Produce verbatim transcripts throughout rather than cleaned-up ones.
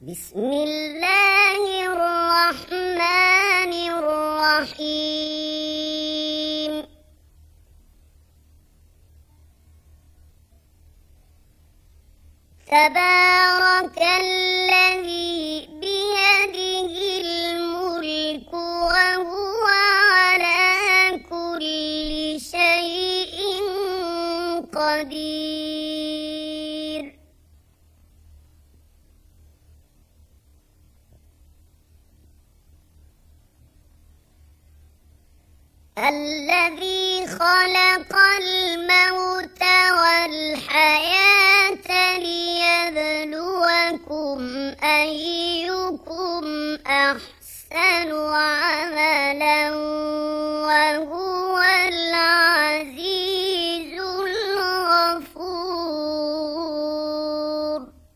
بسم الله الرحمن الرحيم. تبارك الذي بيده الملك وهو على كل شيء قدير. الذي خلق الموت والحياة ليبلوكم أيكم أحسن عملا وهو العزيز الغفور.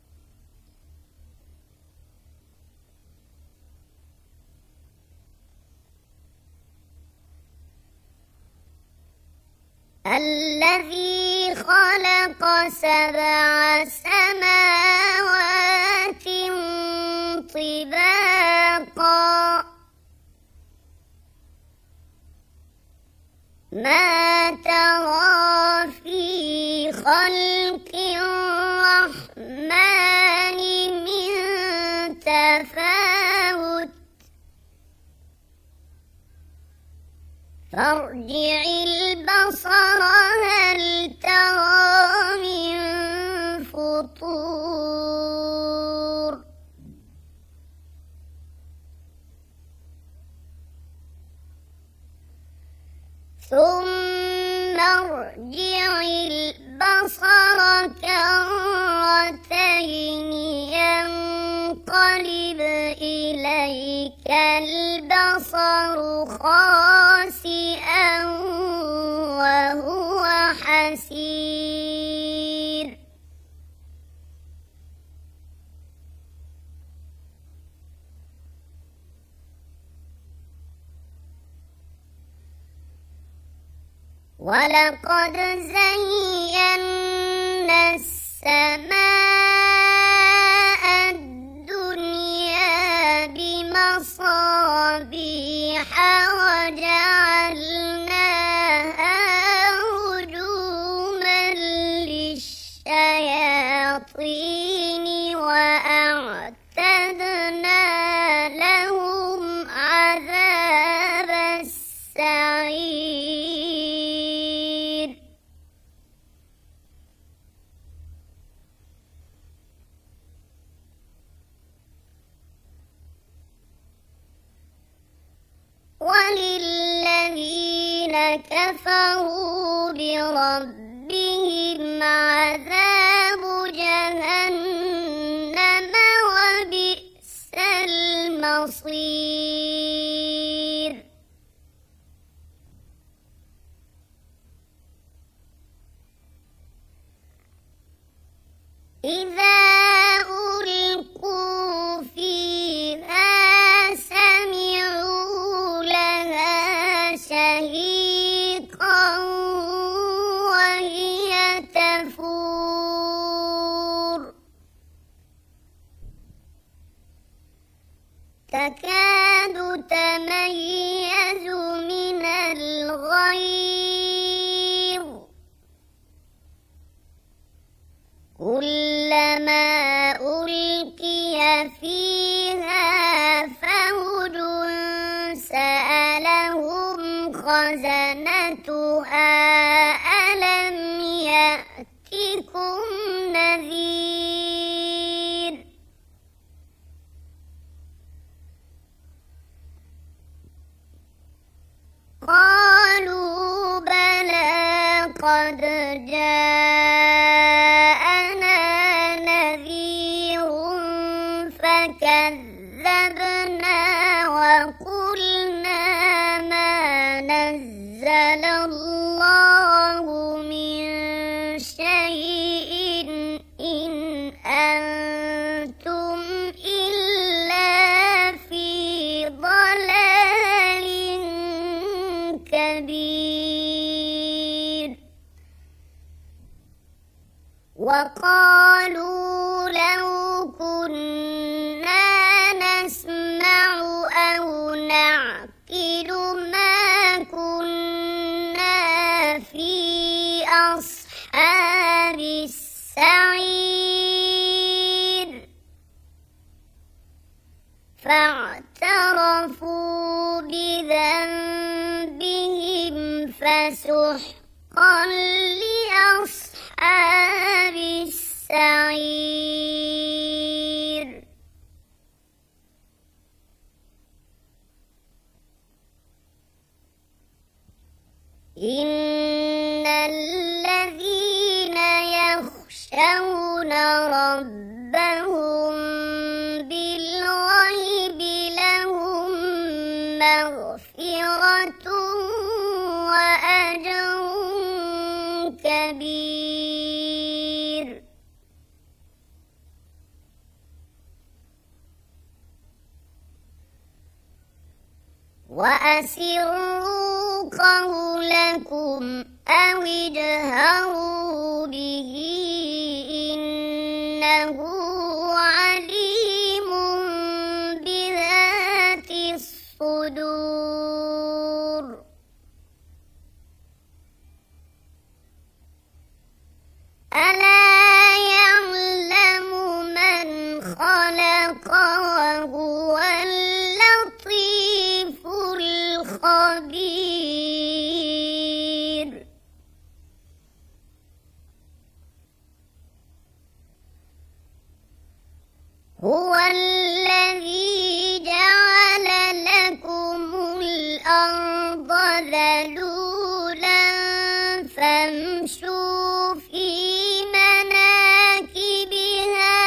الذي خلق سبع سماوات طباقا ما ترى في خلق الرحمن من تفاوت فارجع البصر هل ترى من فطور. ثم ارجع البصر كرتين ينقلب إليك البصر خاسئا وهو حسير. ولقد زينا السماء الدنيا بمصابيح وجعلناها رجوما للشياطين وأعتدنا لهم عذاب السعير. وللذين كفروا بربهم عذاب جهنم وبئس المصير. إذا ألقوا فيها سمعوا لها شهيقا وهي تفور تكاد تميز من الغيظ كلما ألقي فيها فوج سألهم خزنتها ألم يأتكم نذير. قالوا بلى قد جاءنا نذير فكذبنا وقلنا ما نزل الله من شيء إن أنتم إلا في ضلال كبير. وقالوا لو كنا فاعترفوا بذنبهم فسحقا لأصحاب السعير. إن الذين يخشون ربهم بالغيب لهم مغفرة وأجر كبير. وأسروا قولكم أو اجهروا به إنه عليم بذات الصدور. ألا يعلم من خلق وهو اللطيف الخبير. هو الذي جعل لكم الأرض ذلولا فامشوا في مناكبها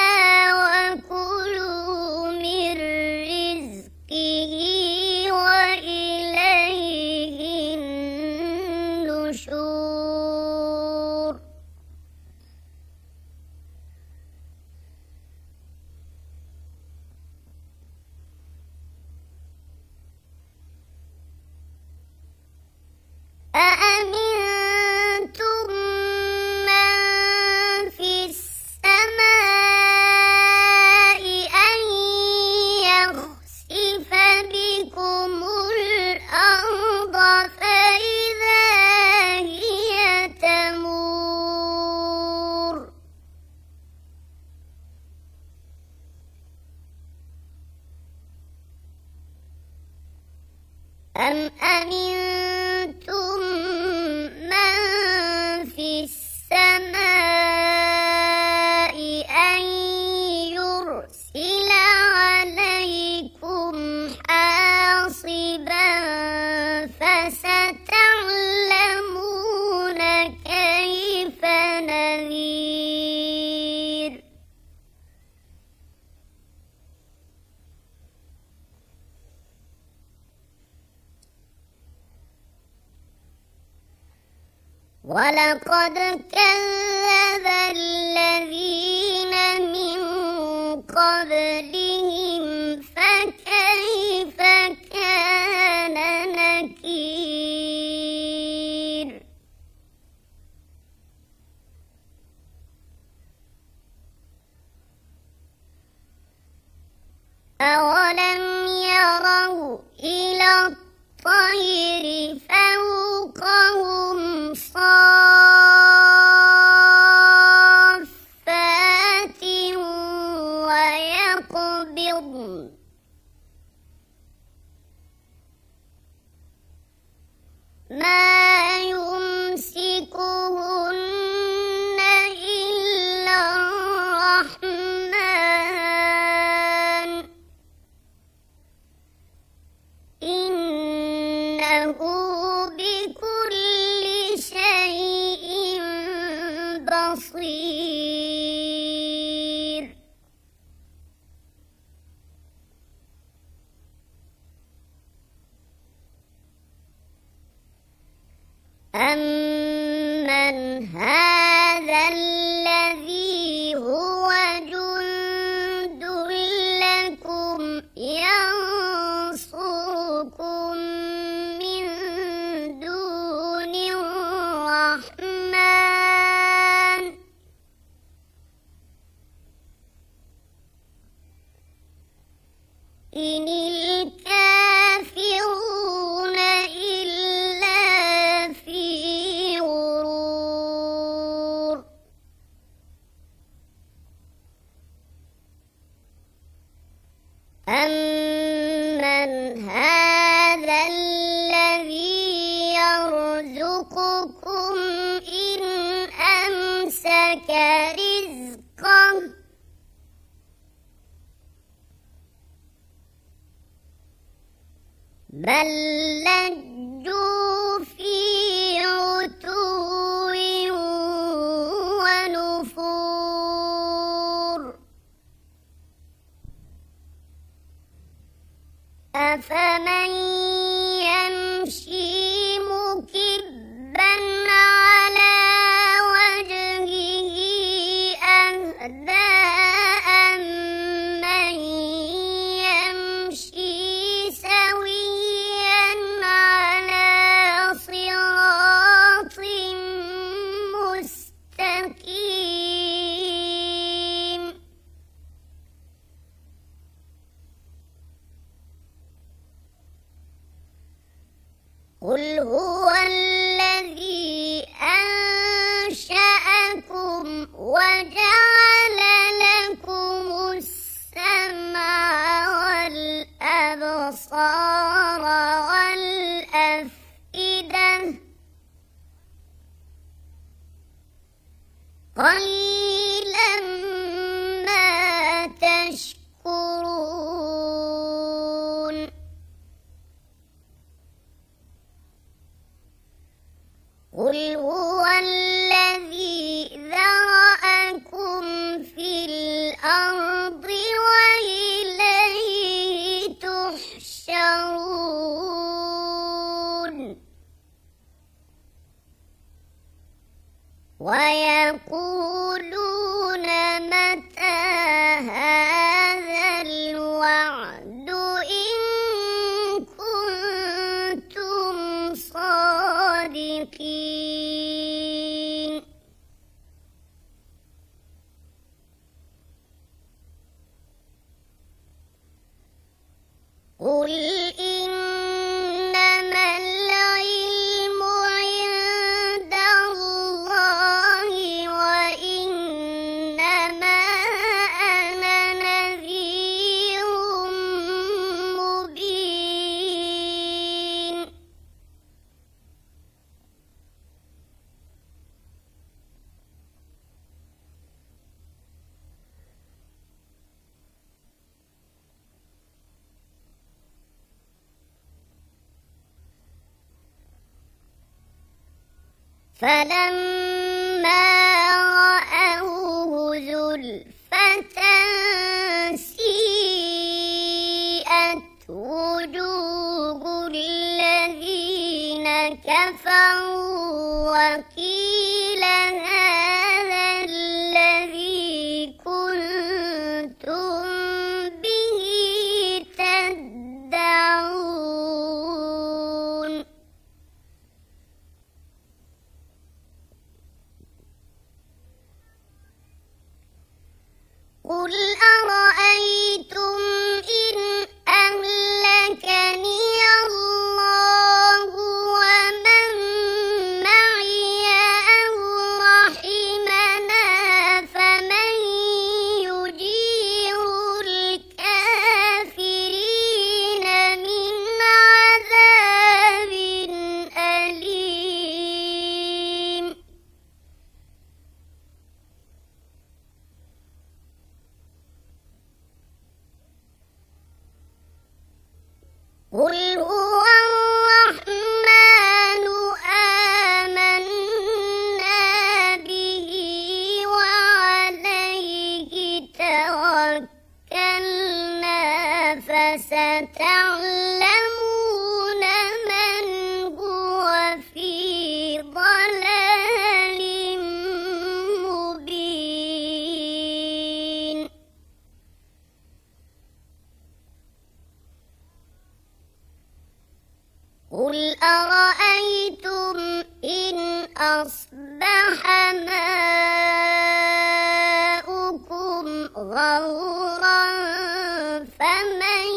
وكلوا من رزقه وإليه النشور. أأمنتم من في السماء أن يخسف بكم الأرض فإذا هي تمور. أم أمنتم من في السماء أن يرسل عليكم حاصبا فستعلمون كيف نذير. ولقد كذب الذين من قبلهم فكيف كان نكير. أولم يروا إلى الطير فوقهم صافات ويقبضن ما يمسكهن إلا الرحمن إنه بكل شيء بصير. أمن هذا الذي هو جند لكم ينصركم من دون الرحمن إن الكافرون إلا في غرور. أم بل لجوا في عتو ونفور أفمن يمشي مكبا على وجهه أهدى أمن يمشي سويا على صراط مستقيم قل هو الذي أنشأكم وجعل لكم السمع والأبصار والأفئدة قليلا ما تشكرون قل هو الذي ذرأكم في الأرض وإليه تحشرون ويقولون متى هذا الوعد إن كنتم صادقين قل إنما العلم عند الله وإنما أنا نذير مبين فلما رأوه زلفة سيئت وجوه الذين كفروا وقيل هذا الذي كنتم به تدعون قل أرأيتم إن أهلكني الله ومن معي أو رحمنا فمن يجير الكافرين من عذاب أليم قل هو الرحمن آمنا به وعليه توكلنا فستعلمون من هو في ضلال مبين قل أرأيتم إن أصبح ماؤكم غورا فمن